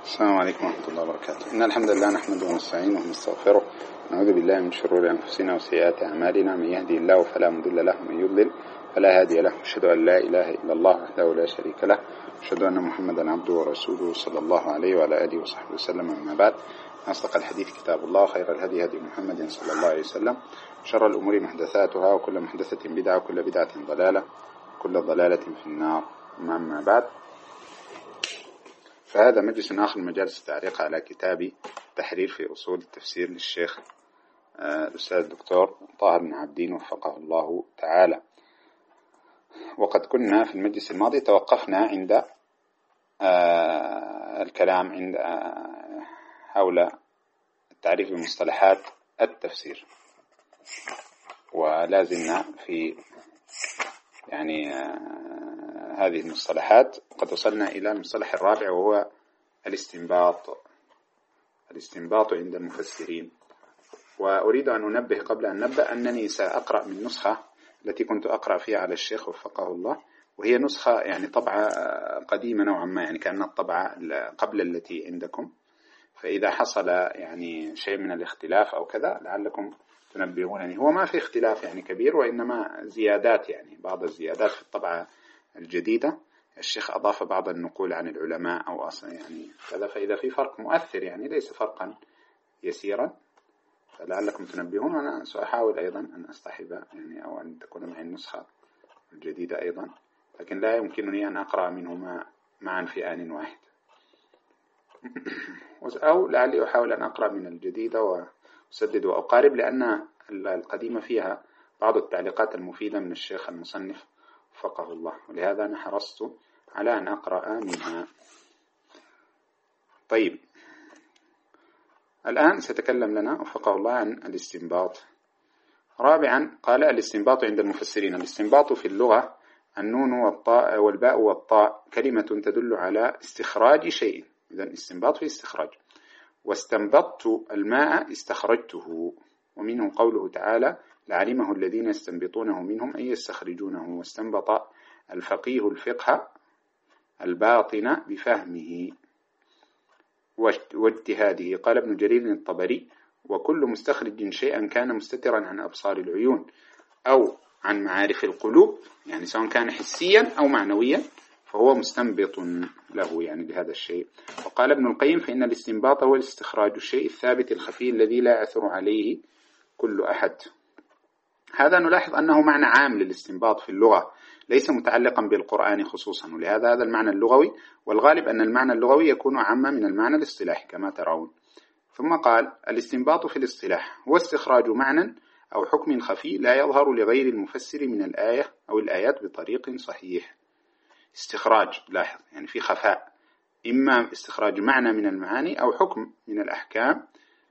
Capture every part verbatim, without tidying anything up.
السلام عليكم ورحمة الله وبركاته. إن الحمد لله نحمده ونستعينه ونستغفره، نعوذ بالله من شرور أنفسنا وسيئات أعمالنا، من يهدي الله فلا مضل له ومن يضلل فلا هادي له، أشهد أن لا إله إلا الله وحده لا شريك له، أشهد أن محمدا عبده ورسوله صلى الله عليه وعلى آله وصحبه وسلم. أما بعد، أصدق الحديث كتاب الله، خير الهدي هدي محمد صلى الله عليه وسلم، شر الأمور محدثاتها، وكل محدثة بدعة، وكل بدعة ضلالة، وكل ضلالة في النار. أما بعد، فهذا مجلس آخر مجالس التعليق على كتاب تحرير في أصول التفسير للشيخ الأستاذ الدكتور طاهر بن عابدين وفقه الله تعالى. وقد كنا في المجلس الماضي توقفنا عند الكلام عند حول التعريف بمصطلحات التفسير، ولا زلنا في يعني هذه المصطلحات. قد وصلنا إلى المصطلح الرابع، وهو الاستنباط. الاستنباط عند المفسرين. وأريد أن أنبه قبل أن نبدأ أنني سأقرأ من نسخة التي كنت أقرأ فيها على الشيخ وفقه الله، وهي نسخة يعني طبعة قديمة نوعا ما، يعني كأنها الطبعة قبل التي عندكم، فإذا حصل يعني شيء من الاختلاف أو كذا لعلكم تنبهونني. هو ما في اختلاف يعني كبير، وإنما زيادات، يعني بعض الزيادات في الطبعة الجديدة. الشيخ أضاف بعض النقول عن العلماء أو أصلا يعني كذا، فإذا في فرق مؤثر يعني ليس فرقا يسيرا فلعلكم تنبهون. وأنا سأحاول أيضا أن أصطحب يعني أو أن تكون معي النسخة الجديدة أيضا، لكن لا يمكنني أن أقرأ منهما معا في آن واحد، أو لعلي أحاول أن أقرأ من الجديدة وأسدد وأقارب، لأن القديمة فيها بعض التعليقات المفيدة من الشيخ المصنف وفقه الله، ولهذا أنا حرصت على أن أقرأ منها. طيب، الآن سيتكلم لنا وفقه الله عن الاستنباط. رابعا، قال الاستنباط عند المفسرين. الاستنباط في اللغة النون والطاء والباء والطاء كلمة تدل على استخراج شيء، إذن استنباط في استخراج. واستنبطت الماء استخرجته، ومنه قوله تعالى لعلمه الذين يستنبطونه منهم أي يستخرجونه. واستنبط الفقيه الفقه الباطن بفهمه واجتهاده. قال ابن جرير الطبري وكل مستخرج شيئا كان مستترا عن أبصار العيون أو عن معارف القلوب، يعني سواء كان حسيا أو معنويا فهو مستنبط له يعني بهذا الشيء. وقال ابن القيم فإن الاستنباط هو الاستخراج الشيء الثابت الخفي الذي لا يأثر عليه كل أحد. هذا نلاحظ أنه معنى عام للاستنباط في اللغة، ليس متعلقا بالقرآن خصوصا، ولهذا هذا المعنى اللغوي، والغالب أن المعنى اللغوي يكون أعم من المعنى الاصطلاحي كما ترون. ثم قال الاستنباط في الاصطلاح هو استخراج معنى أو حكم خفي لا يظهر لغير المفسر من الآية أو الآيات بطريق صحيح. استخراج، لاحظ يعني في خفاء، إما استخراج معنى من المعاني أو حكم من الأحكام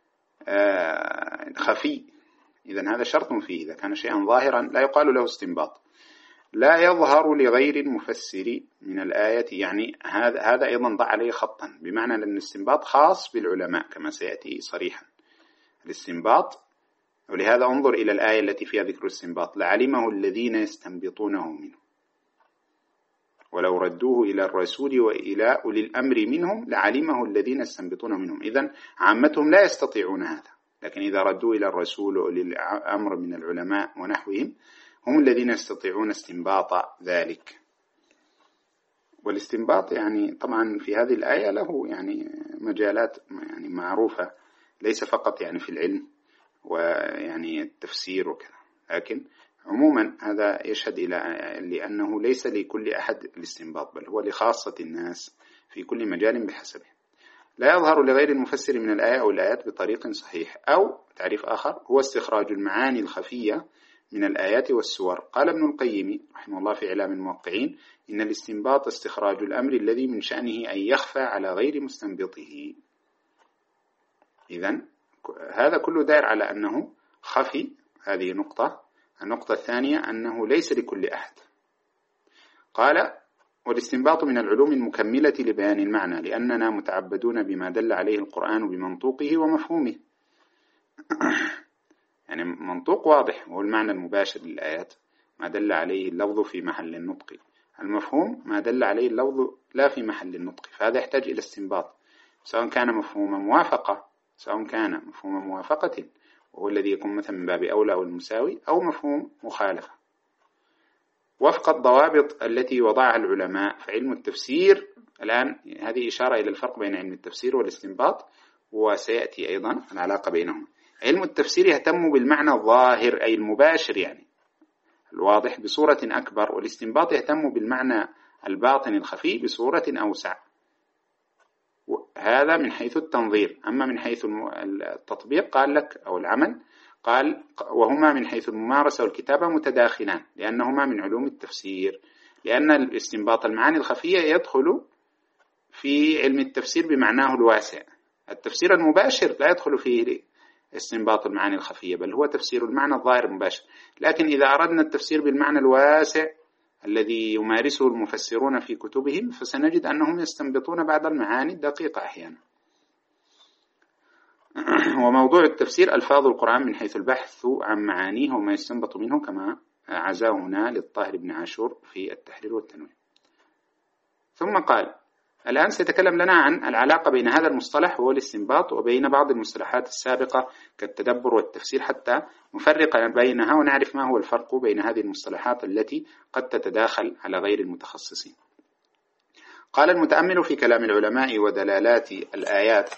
خفي، إذن هذا شرط فيه. إذا كان شيئا ظاهرا لا يقال له استنباط. لا يظهر لغير المفسر من الآية، يعني هذا هذا أيضا ضع عليه خطا، بمعنى أن الاستنباط خاص بالعلماء كما سيأتي صريحا الاستنباط. ولهذا انظر إلى الآية التي فيها ذكر الاستنباط لعلمه الذين يستنبطونه منه ولو ردوه إلى الرسول وإلى أولي الأمر منهم لعلمه الذين يستنبطونه منهم. إذن عامتهم لا يستطيعون هذا، لكن إذا ردوا إلى الرسول وأولي الأمر من العلماء ونحوهم هم الذين يستطيعون استنباط ذلك. والاستنباط يعني طبعا في هذه الآية له يعني مجالات يعني معروفة، ليس فقط يعني في العلم ويعني التفسير وكذا، لكن عموما هذا يشهد إلى لأنه ليس لكل أحد الاستنباط، بل هو لخاصة الناس في كل مجال بحسبه. لا يظهر لغير المفسر من الآية أو الآيات بطريق صحيح. أو تعريف آخر هو استخراج المعاني الخفية من الآيات والسور. قال ابن القيم رحمه الله في إعلام الموقعين إن الاستنباط استخراج الأمر الذي من شأنه أن يخفى على غير مستنبطه. إذن هذا كله دائر على أنه خفي، هذه نقطة. النقطة الثانية أنه ليس لكل أحد. قال والاستنباط من العلوم المكملة لبيان المعنى، لأننا متعبدون بما دل عليه القرآن بمنطوقه ومفهومه. يعني منطوق واضح وهو المعنى المباشر للآيات، ما دل عليه اللفظ في محل النطق. المفهوم ما دل عليه اللفظ لا في محل النطق، فهذا يحتاج إلى استنباط. سواء كان مفهوم موافقة سواء كان مفهوم موافقة وهو الذي يكون مثلا من باب أولى أو المساوي، أو مفهوم مخالفة وفق الضوابط التي وضعها العلماء. فعلم التفسير الآن هذه إشارة إلى الفرق بين علم التفسير والاستنباط، وسيأتي أيضا العلاقة بينهما. علم التفسير يهتم بالمعنى الظاهر أي المباشر يعني الواضح بصورة أكبر، والاستنباط يهتم بالمعنى الباطن الخفي بصورة أوسع. هذا من حيث التنظير. أما من حيث التطبيق قال لك أو العمل قال وهما من حيث الممارسة والكتابة متداخلان لأنهما من علوم التفسير، لأن الاستنباط المعاني الخفية يدخل في علم التفسير بمعناه الواسع. التفسير المباشر لا يدخل فيه استنباط المعاني الخفية، بل هو تفسير المعنى الظاهر المباشر. لكن إذا أردنا التفسير بالمعنى الواسع الذي يمارسه المفسرون في كتبهم فسنجد أنهم يستنبطون بعض المعاني الدقيقة أحيانا. وموضوع التفسير ألفاظ القرآن من حيث البحث عن معانيه وما يستنبط منه، كما عزاه هنا للطاهر بن عاشور في التحرير والتنوير. ثم قال الآن سيتكلم لنا عن العلاقة بين هذا المصطلح وهو الاستنباط وبين بعض المصطلحات السابقة كالتدبر والتفسير حتى نفرق بينها ونعرف ما هو الفرق بين هذه المصطلحات التي قد تتداخل على غير المتخصصين. قال المتأمل في كلام العلماء ودلالات الآيات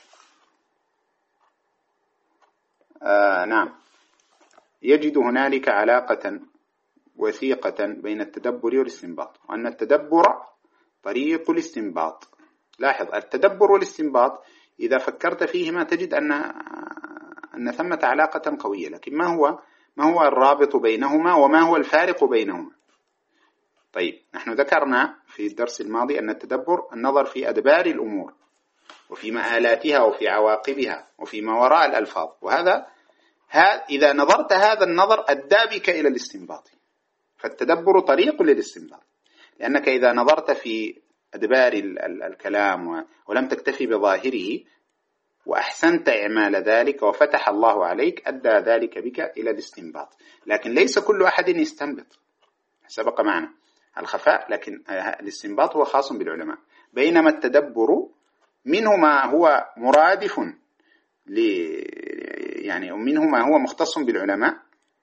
آه نعم يجد هنالك علاقة وثيقة بين التدبر والاستنباط، وأن التدبر طريق الاستنباط. لاحظ التدبر والاستنباط إذا فكرت فيهما تجد أن أن ثمة علاقة قوية، لكن ما هو ما هو الرابط بينهما وما هو الفارق بينهما؟ طيب نحن ذكرنا في الدرس الماضي أن التدبر النظر في أدبار الأمور وفي مآلاتها وفي عواقبها وفي ما وراء الألفاظ، وهذا إذا نظرت هذا النظر أدى بك إلى الاستنباط. فالتدبر طريق للاستنباط، لأنك إذا نظرت في أدبار الكلام ولم تكتفي بظاهره وأحسنت إعمال ذلك وفتح الله عليك أدى ذلك بك إلى الاستنباط. لكن ليس كل أحد يستنبط، سبق معنا الخفاء، لكن الاستنباط هو خاص بالعلماء، بينما التدبر منه ما هو مرادف ل يعني منه ما هو مختص بالعلماء.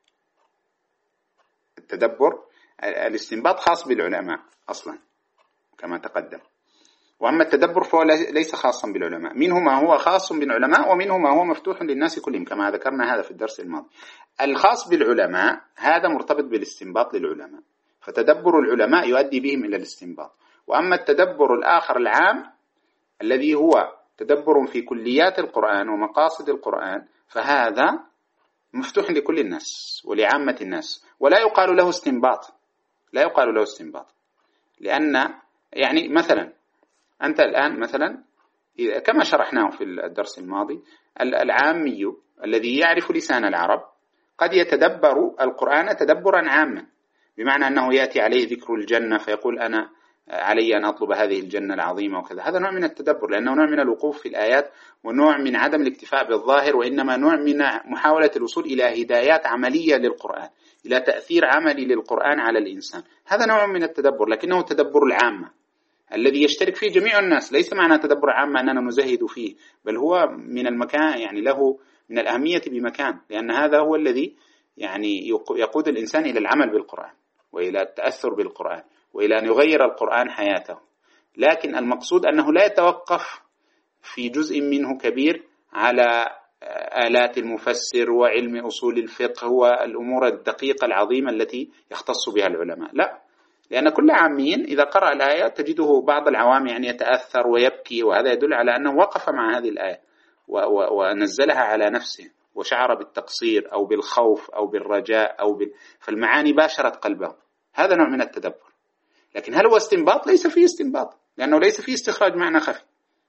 التدبر الاستنباط خاص بالعلماء أصلا كما تقدم، وأما التدبر فهو ليس خاصا بالعلماء، منه ما هو خاص بالعلماء ومنه ما هو مفتوح للناس كلهم كما ذكرنا هذا في الدرس الماضي. الخاص بالعلماء هذا مرتبط بالاستنباط للعلماء، فتدبر العلماء يؤدي بهم إلى الاستنباط. وأما التدبر الآخر العام الذي هو تدبر في كليات القرآن ومقاصد القرآن فهذا مفتوح لكل الناس ولعامة الناس، ولا يقال له استنباط، لا يقال له استنباط، لأن يعني مثلا أنت الآن مثلا كما شرحناه في الدرس الماضي العامي الذي يعرف لسان العرب قد يتدبر القرآن تدبرا عاما، بمعنى أنه يأتي عليه ذكر الجنة فيقول أنا علي أن أطلب هذه الجنة العظيمة وكذا. هذا نوع من التدبر، لأنه نوع من الوقوف في الآيات ونوع من عدم الاكتفاء بالظاهر، وإنما نوع من محاولة الوصول إلى هدايات عملية للقرآن، إلى تأثير عملي للقرآن على الإنسان. هذا نوع من التدبر، لكنه تدبر العامة الذي يشترك فيه جميع الناس. ليس معنى تدبر عامة أننا نزهد فيه، بل هو من المكان يعني له من الأهمية بمكان، لأن هذا هو الذي يعني يقود الإنسان إلى العمل بالقرآن وإلى التأثر بالقرآن وإلى أن يغير القرآن حياته. لكن المقصود أنه لا يتوقف في جزء منه كبير على آلات المفسر وعلم أصول الفقه والأمور الدقيقة العظيمة التي يختص بها العلماء، لا، لأن كل عامي إذا قرأ الآية تجده بعض العوام يعني يتأثر ويبكي، وهذا يدل على أنه وقف مع هذه الآية ونزلها على نفسه وشعر بالتقصير أو بالخوف أو بالرجاء أو بال... فالمعاني باشرت قلبه. هذا نوع من التدبر. لكن هل هو استنباط؟ ليس فيه استنباط، لأنه ليس فيه استخراج معنى خفي.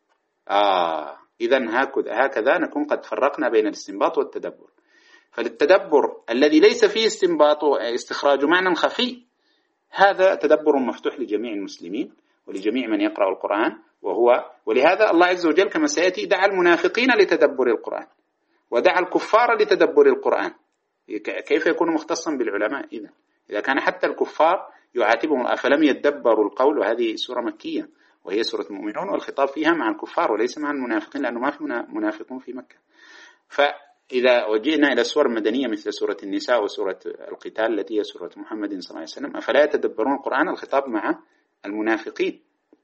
آه إذن هكذا نكون قد فرقنا بين الاستنباط والتدبر. فالتدبر الذي ليس فيه استنباط واستخراج معنى خفي هذا تدبر مفتوح لجميع المسلمين ولجميع من يقرأ القرآن، وهو ولهذا الله عز وجل كما سيأتي دعا المنافقين لتدبر القرآن ودعا الكفار لتدبر القرآن. كيف يكون مختصا بالعلماء إذن؟ إذا كان حتى الكفار يعاتبهم أفلم يدبروا القول، وهذه سورة مكية، وهي سورة المؤمنون، والخطاب فيها مع الكفار وليس مع المنافقين، لأنه ما في منافقون في مكة. فإذا وجئنا إلى السور المدنية مثل سورة النساء وسورة القتال التي هي سورة محمد صلى الله عليه وسلم، أفلا يتدبرون القرآن؟ الخطاب مع المنافقين.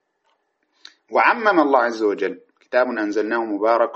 وعمم الله عز وجل: كتاب أنزلناه مبارك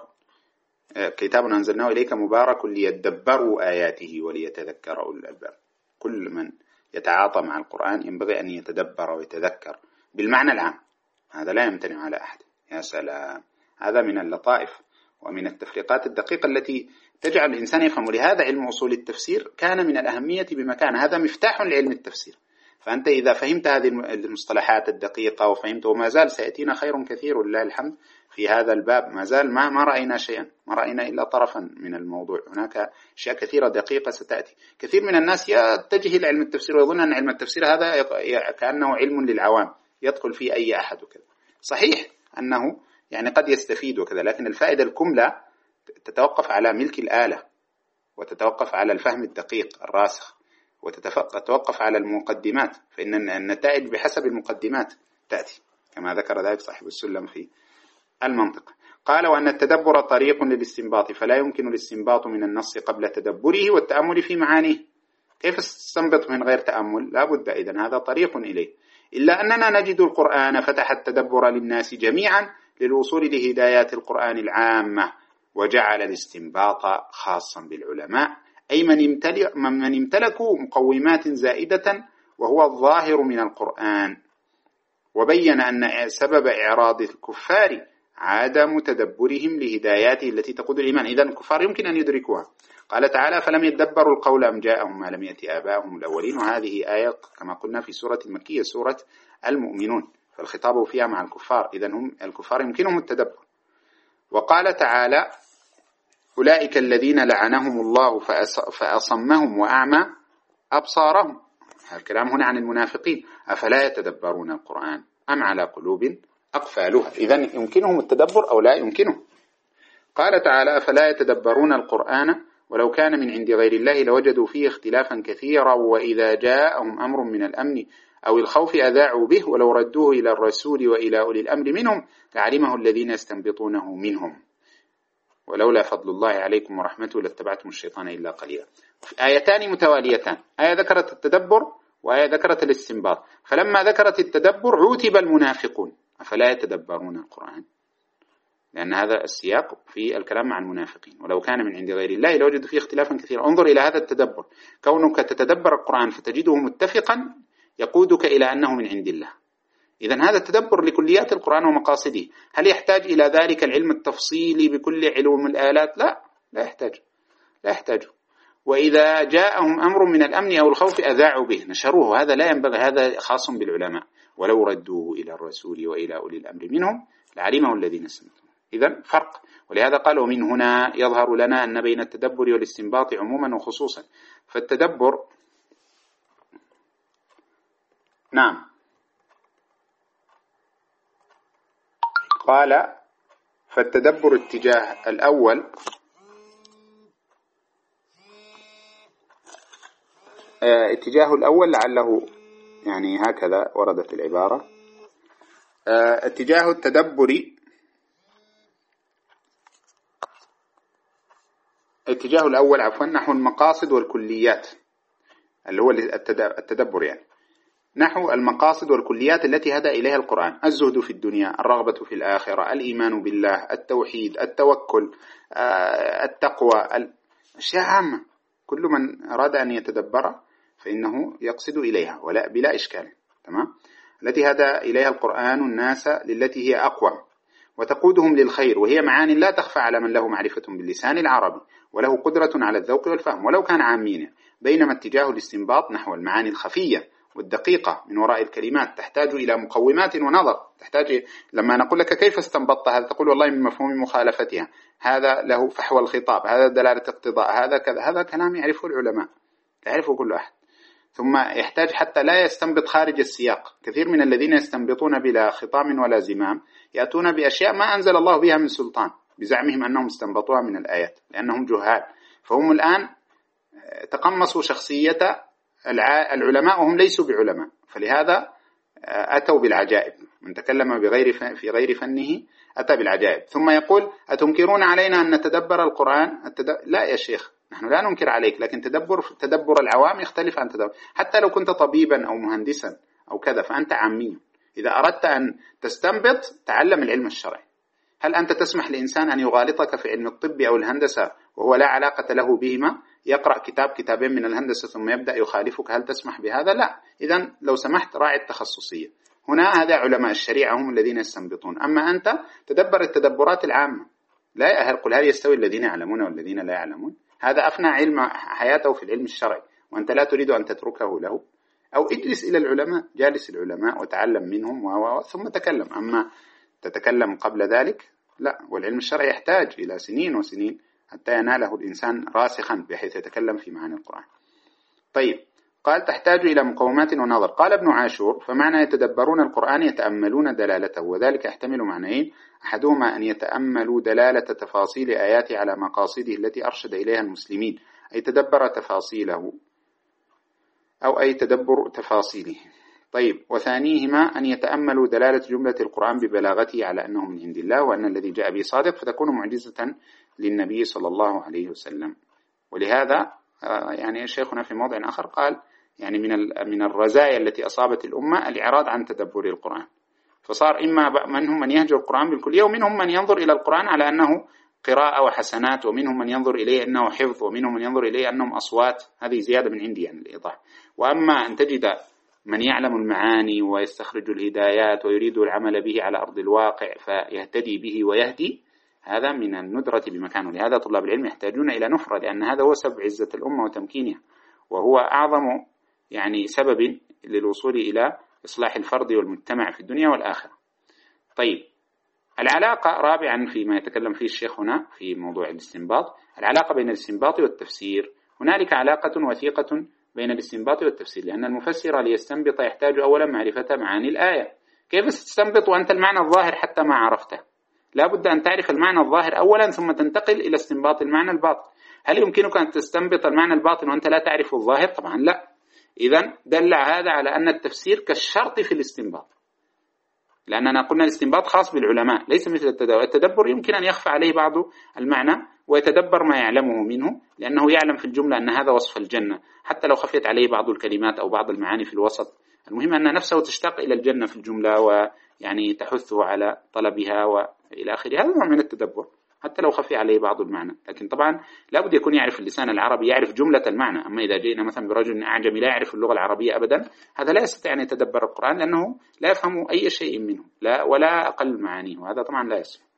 كتاب أنزلناه إليك مبارك ليدبروا آياته وليتذكر أولو الألباب. كل من يتعاطى مع القرآن ينبغي أن يتدبر ويتذكر بالمعنى العام، هذا لا يمتنع على أحد. يا سلام، هذا من اللطائف ومن التفريقات الدقيقة التي تجعل الإنسان يفهم. ولهذا علم أصول التفسير كان من الأهمية بمكان، هذا مفتاح لعلم التفسير. فأنت إذا فهمت هذه المصطلحات الدقيقة وفهمت، وما زال سيأتينا خير كثير لله الحمد في هذا الباب، ما زال ما, ما رأينا شيئا، ما رأينا إلا طرفا من الموضوع. هناك أشياء كثيرة دقيقة ستأتي. كثير من الناس يتجه إلى علم التفسير ويظن أن علم التفسير هذا كأنه علم للعوام يدخل فيه أي أحد وكذا. صحيح أنه يعني قد يستفيد وكذا، لكن الفائدة الكملة تتوقف على ملك الآلة، وتتوقف على الفهم الدقيق الراسخ، وتتوقف على المقدمات، فإن النتائج بحسب المقدمات تأتي، كما ذكر ذلك صاحب السلم في المنطق. قال: وأن التدبر طريق للاستنباط، فلا يمكن الاستنباط من النص قبل تدبره والتأمل في معانيه. كيف تستنبط من غير تأمل؟ لا بد، إذن هذا طريق إليه. إلا أننا نجد القرآن فتح التدبر للناس جميعا للوصول لهدايات القرآن العامة، وجعل الاستنباط خاصا بالعلماء، أي من, من امتلكوا مقومات زائدة وهو الظاهر من القرآن. وبين أن سبب إعراض الكفار عدم تدبرهم لهداياته التي تقود الإيمان. إذن الكفار يمكن أن يدركوها. قال تعالى: فلم يدبروا القول أم جاءهم ما لم يأتي آباءهم الأولين. وهذه آية كما قلنا في سورة المكية سورة المؤمنون، فالخطاب فيها مع الكفار، إذن هم الكفار يمكنهم التدبر. وقال تعالى: أولئك الذين لعنهم الله فأصمهم وأعمى أبصارهم. الكلام هنا عن المنافقين. أفلا يتدبرون القرآن أم على قلوب أقفالها؟ إذن يمكنهم التدبر أو لا يمكنهم. قال تعالى: أفلا يتدبرون القرآن ولو كان من عند غير الله لوجدوا فيه اختلافا كثيرا وإذا جاءهم أمر من الأمن أو الخوف أذاعوا به ولو ردوه إلى الرسول وإلى أولي الأمر منهم لعلمه الذين يستنبطونه منهم ولولا فضل الله عليكم ورحمته لاتبعتم الشيطان إلا قليلا. آيتان متواليتان، آية ذكرت التدبر وآية ذكرت الاستنباط. فلما ذكرت التدبر عوتب المنافقون: أفلا يتدبرون القرآن، لأن هذا السياق في الكلام مع المنافقين. ولو كان من عند غير الله لوجد فيه اختلافا كثيرا. انظر إلى هذا التدبر، كونك تتدبر القرآن فتجده متفقا يقودك إلى أنه من عند الله. إذن هذا التدبر لكليات القرآن ومقاصده. هل يحتاج إلى ذلك العلم التفصيلي بكل علوم الآلات؟ لا، لا يحتاج، لا يحتاج. وإذا جاءهم أمر من الأمن أو الخوف أذاعوا به، نشروه. هذا لا ينبغي، هذا خاص بالعلماء. ولو ردوه إلى الرسول وإلى أولي الأمر منهم لعلمه الذين يستنبطونه. إذن فرق. ولهذا قالوا: من هنا يظهر لنا أن بين التدبر والاستنباط عموما وخصوصا. فالتدبر نعم قال: فالتدبر اتجاه الأول اه اتجاه الأول لعله يعني هكذا وردت العبارة. اه اتجاه التدبر اتجاه الأول عفوا نحو المقاصد والكليات، اللي هو التدبر يعني نحو المقاصد والكليات التي هدى إليها القرآن: الزهد في الدنيا، الرغبة في الآخرة، الإيمان بالله، التوحيد، التوكل، التقوى، أشياء عامة. كل من أراد أن يتدبر فإنه يقصد إليها ولا بلا إشكال. تمام؟ التي هدى إليها القرآن الناس للتي هي أقوى وتقودهم للخير، وهي معاني لا تخفى على من له معرفة باللسان العربي وله قدرة على الذوق والفهم ولو كان عامين. بينما اتجاه الاستنباط نحو المعاني الخفية والدقيقة من وراء الكلمات تحتاج إلى مقومات ونظر. تحتاج لما نقول لك كيف استنبطت هذا تقول والله من مفهوم مخالفتها، هذا له فحوى الخطاب، هذا دلالة اقتضاء، هذا كذا. هذا كلام يعرفه العلماء، يعرفه كل أحد. ثم يحتاج حتى لا يستنبط خارج السياق. كثير من الذين يستنبطون بلا خطام ولا زمام يأتون بأشياء ما أنزل الله بها من سلطان بزعمهم أنهم استنبطوها من الآيات لأنهم جهال. فهم الآن تقمصوا شخصية العلماء وهم ليسوا بعلماء، فلهذا أتوا بالعجائب. من تكلم بغير في غير فنه أتى بالعجائب. ثم يقول أتنكرون علينا أن نتدبر القرآن؟ التد... لا يا شيخ، نحن لا ننكر عليك، لكن تدبر تدبر العوام يختلف عن تدبر. حتى لو كنت طبيبا أو مهندسا أو كذا فأنت عامي. إذا أردت أن تستنبط تعلم العلم الشرعي. هل أنت تسمح لإنسان أن يغالطك في علم الطب أو الهندسة وهو لا علاقة له بهما؟ يقرأ كتاب كتابين من الهندسة ثم يبدأ يخالفك، هل تسمح بهذا؟ لا. إذن لو سمحت راعي التخصصية. هنا هذا علماء الشريعة هم الذين يستنبطون، أما أنت تدبر التدبرات العامة. لا يا أهل قل هل يستوي الذين يعلمون والذين لا يعلمون؟ هذا أفنى علم حياته في العلم الشرعي وأنت لا تريد أن تتركه له. أو اجلس إلى العلماء، جالس العلماء وتعلم منهم و... ثم تكلم. أما تتكلم قبل ذلك لا. والعلم الشرعي يحتاج إلى سنين وسنين حتى يناله الإنسان راسخا بحيث يتكلم في معاني القرآن. طيب، قال تحتاج إلى مقومات ونظر. قال ابن عاشور فمعنى يتدبرون القرآن يتأملون دلالته، وذلك يحتمل معنيين: أحدهما أن يتأملوا دلالة تفاصيل آياته على مقاصده التي أرشد إليها المسلمين، أي تدبر تفاصيله أو أي تدبر تفاصيله. طيب، وثانيهما أن يتأملوا دلالة جملة القرآن ببلاغته على أنه من عند الله وأن الذي جاء به صادق، فتكون معجزة للنبي صلى الله عليه وسلم. ولهذا يعني شيخنا في موضع آخر قال يعني من من الرزايا التي أصابت الأمة الإعراض عن تدبر القرآن، فصار إما منهم من يهجر القرآن بالكلية ومنهم من ينظر إلى القرآن على أنه قراءة وحسنات، ومنهم من ينظر إليه أنه حفظ، ومنهم من ينظر إليه أنهم أصوات. هذه زيادة من عندي يعني الإيضاح. وأما أن تجد من يعلم المعاني ويستخرج الهدايات ويريد العمل به على أرض الواقع فيهتدي به ويهدي، هذا من الندرة بمكانه. لهذا طلاب العلم يحتاجون إلى نفرة، لأن هذا هو سبب عزة الأمة وتمكينها، وهو أعظم يعني سبب للوصول إلى إصلاح الفرد والمجتمع في الدنيا والآخرة. طيب، العلاقة رابعا فيما يتكلم فيه الشيخ هنا في موضوع الاستنباط، العلاقة بين الاستنباط والتفسير. هنالك علاقة وثيقة بين الاستنباط والتفسير، لأن المفسر ليستنبط يحتاج أولا معرفة معاني الآية. كيف تستنبط وأنت المعنى الظاهر حتى ما عرفته؟ لا بد أن تعرف المعنى الظاهر أولا ثم تنتقل إلى استنباط المعنى الباطن. هل يمكنك أن تستنبط المعنى الباطن وأنت لا تعرف الظاهر؟ طبعا لا. إذن دل هذا على أن التفسير كالشرط في الاستنباط، لأننا قلنا الاستنباط خاص بالعلماء ليس مثل التدبر. التدبر يمكن أن يخفى عليه بعض المعنى ويتدبر ما يعلمه منه، لأنه يعلم في الجملة أن هذا وصف الجنة حتى لو خفيت عليه بعض الكلمات أو بعض المعاني في الوسط. المهم أن نفسه تشتاق إلى الجنة في الجملة ويعني تحثه على طلبها وإلى آخره. هذا نوع من التدبر حتى لو خفي عليه بعض المعنى. لكن طبعا لا بد يكون يعرف اللسان العربي، يعرف جملة المعنى. أما إذا جئنا مثلا برجل أعجمي لا يعرف اللغة العربية أبدا، هذا لا يستطيع أن يتدبر القرآن لأنه لا يفهم أي شيء منه لا ولا أقل معانيه، وهذا طبعا لا يصح.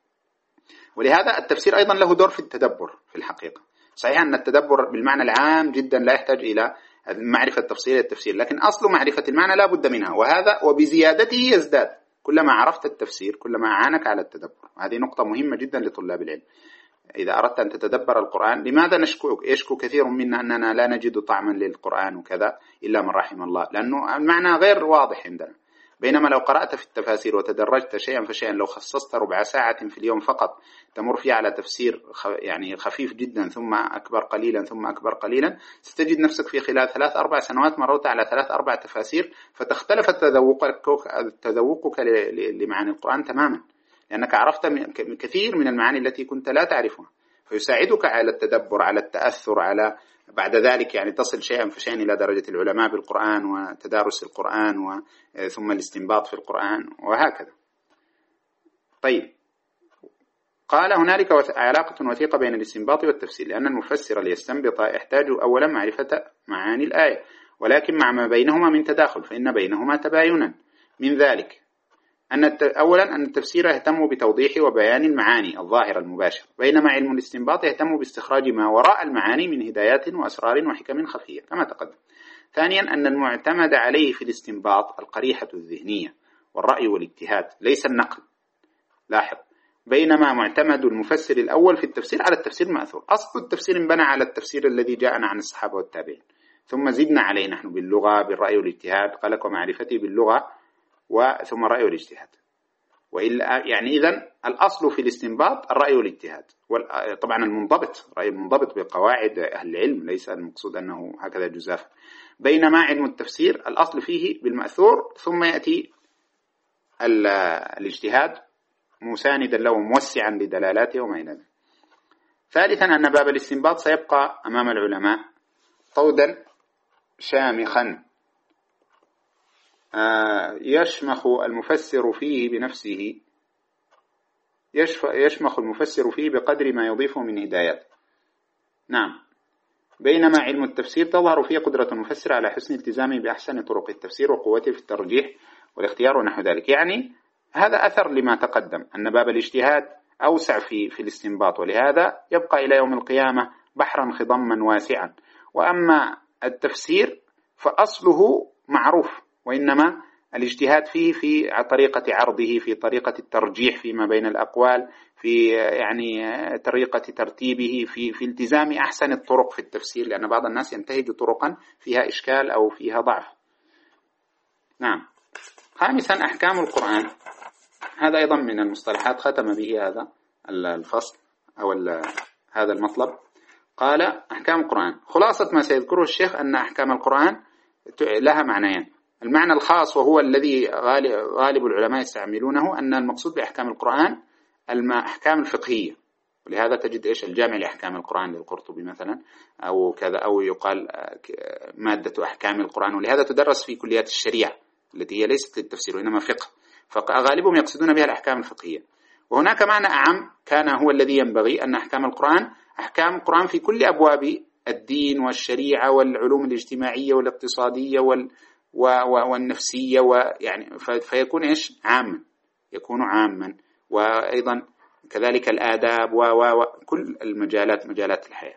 ولهذا التفسير أيضا له دور في التدبر في الحقيقة. صحيح أن التدبر بالمعنى العام جدا لا يحتاج إلى معرفة تفصيل التفسير، لكن أصل معرفة المعنى لا بد منها، وهذا وبزيادته يزداد. كلما عرفت التفسير كلما أعانك على التدبر. هذه نقطة مهمة جدا لطلاب العلم. إذا أردت أن تتدبر القرآن، لماذا نشكو يشكو كثير منا أننا لا نجد طعما للقرآن وكذا إلا من رحم الله، لأنه المعنى غير واضح عندنا. بينما لو قرأت في التفاسير وتدرجت شيئا فشيئا، لو خصصت ربع ساعة في اليوم فقط تمر فيها على تفسير يعني خفيف جدا ثم أكبر قليلا ثم أكبر قليلا، ستجد نفسك في خلال ثلاث أربع سنوات مررت على ثلاث أربع تفاسير، فتختلف تذوقك تذوقك لمعاني القرآن تماما، لأنك عرفت كثير من المعاني التي كنت لا تعرفها، فيساعدك على التدبر، على التأثر، على بعد ذلك يعني تصل شيئا فشيئا إلى درجة العلماء بالقرآن وتدارس القرآن ثم الاستنباط في القرآن وهكذا. طيب، قال هنالك علاقة وثيقة بين الاستنباط والتفسير، لأن المفسر ليستنبط يحتاج أولا معرفة معاني الآية، ولكن مع ما بينهما من تداخل فإن بينهما تباينا. من ذلك أن أولا أن التفسير يهتم بتوضيح وبيان المعاني الظاهرة المباشرة، بينما علم الاستنباط يهتم باستخراج ما وراء المعاني من هدايات وأسرار وحكم خفية كما تقدم. ثانيا أن المعتمد عليه في الاستنباط القريحة الذهنية والرأي والاجتهاد ليس النقل. لاحظ، بينما معتمد المفسر الأول في التفسير على التفسير المأثور. أصل التفسير انبنى على التفسير الذي جاءنا عن الصحابة والتابعين، ثم زدنا عليه نحن باللغة بالرأي والاجتهاد، قالك ومعرفتي باللغة وثم الرأي والاجتهاد. وإلا يعني إذن الأصل في الاستنباط الرأي والاجتهاد، طبعا المنضبط رأي المنضبط بقواعد أهل العلم، ليس المقصود أنه هكذا جزافا. بينما علم التفسير الأصل فيه بالمأثور ثم يأتي الاجتهاد مساندا له موسعا لدلالاته وما إلى ذلك. ثالثا أن باب الاستنباط سيبقى أمام العلماء طودا شامخا يشمخ المفسر فيه بنفسه يشمخ المفسر فيه بقدر ما يضيفه من هدايات. نعم. بينما علم التفسير تظهر فيه قدرة المفسر على حسن التزامه بأحسن طرق التفسير وقوته في الترجيح والاختيار ونحو ذلك. يعني هذا أثر لما تقدم أن باب الاجتهاد أوسع في في الاستنباط، ولهذا يبقى إلى يوم القيامة بحرا خضما واسعا. وأما التفسير فأصله معروف، وإنما الاجتهاد فيه في طريقة عرضه، في طريقة الترجيح فيما بين الأقوال، في يعني طريقة ترتيبه، في في التزام أحسن الطرق في التفسير، لأن بعض الناس ينتهج طرقا فيها إشكال أو فيها ضعف. نعم. خامسا أحكام القرآن، هذا أيضا من المصطلحات ختم به هذا الفصل أو هذا المطلب. قال أحكام القرآن، خلاصة ما سيذكره الشيخ أن أحكام القرآن لها معنيين. المعنى الخاص وهو الذي غالب العلماء يستعملونه، أن المقصود بأحكام القرآن الأحكام الفقهية، ولهذا تجد إيش الجامع لأحكام القرآن للقرطبي مثلا أو كذا، أو يقال مادة أحكام القرآن، ولهذا تدرس في كليات الشريعة التي هي ليست للتفسير وإنما فقه، فغالبهم يقصدون بها الأحكام الفقهية. وهناك معنى أعم كان هو الذي ينبغي، أن أحكام القرآن أحكام القرآن في كل أبواب الدين والشريعة والعلوم الاجتماعية والاقتصادية وال والنفسية، ويعني فيكون إيش عاما، يكون عاما، وأيضا كذلك الآداب وكل المجالات مجالات الحياة.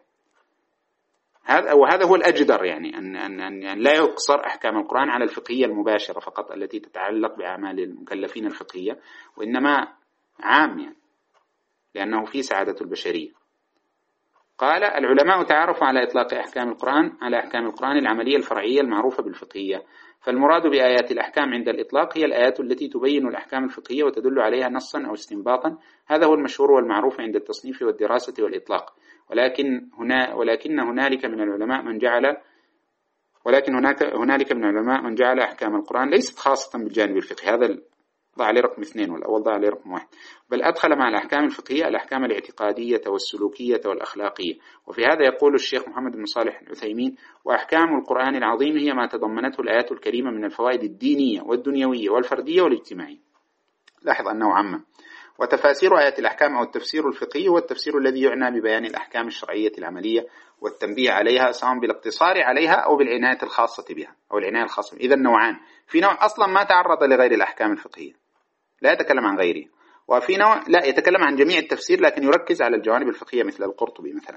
هذا وهذا هو الأجدر، يعني أن أن أن لا يقصر أحكام القرآن على الفقهية المباشرة فقط التي تتعلق بأعمال المكلفين الفقهية، وإنما عام، يعني لأنه في سعادة البشرية. قال العلماء تعارفوا على إطلاق أحكام القرآن على أحكام القرآن العملية الفرعية المعروفة بالفقهية، فالمراد بآيات الأحكام عند الإطلاق هي الآيات التي تبين الأحكام الفقهية وتدل عليها نصا أو استنباطا. هذا هو المشهور والمعروف عند التصنيف والدراسة والإطلاق. ولكن هنا ولكن هنالك من العلماء من جعل ولكن هناك هنالك من العلماء من جعل أحكام القرآن ليست خاصة بالجانب الفقهي، هذا ضع عليه رقم اثنين والأول ضع عليه رقم واحد، بل أدخل مع الأحكام الفقهية الأحكام الاعتقادية والسلوكية والأخلاقية. وفي هذا يقول الشيخ محمد بن صالح العثيمين: وأحكام القرآن العظيم هي ما تضمنته الآيات الكريمة من الفوائد الدينية والدنيوية والفردية والاجتماعية. لاحظ أنه عام. وتفاسير آيات الأحكام أو التفسير الفقهي هو التفسير الذي يعنى ببيان الأحكام الشرعية العملية والتنبيه عليها، سواء بالاقتصار عليها أو بالعناية الخاصة بها أو العناية الخاصة. إذا نوعان: في نوع أصلا ما تعرض لغير الأحكام الفقهية لا يتكلم عن غيره، وفي نوع لا يتكلم عن جميع التفسير لكن يركز على الجوانب الفقهية مثل القرطبي مثلا.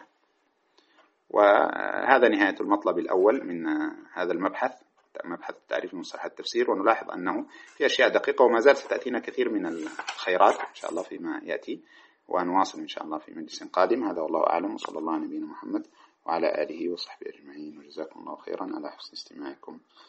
وهذا نهاية المطلب الأول من هذا المبحث، مبحث تعريف مصطلحات التفسير. ونلاحظ أنه في أشياء دقيقة وما زال ستأتينا كثير من الخيرات إن شاء الله فيما يأتي، ونواصل إن شاء الله في مجلس قادم. هذا والله أعلم، وصلى الله على نبينا محمد وعلى آله وصحبه أجمعين، وجزاكم الله خيرا على حسن استماعكم.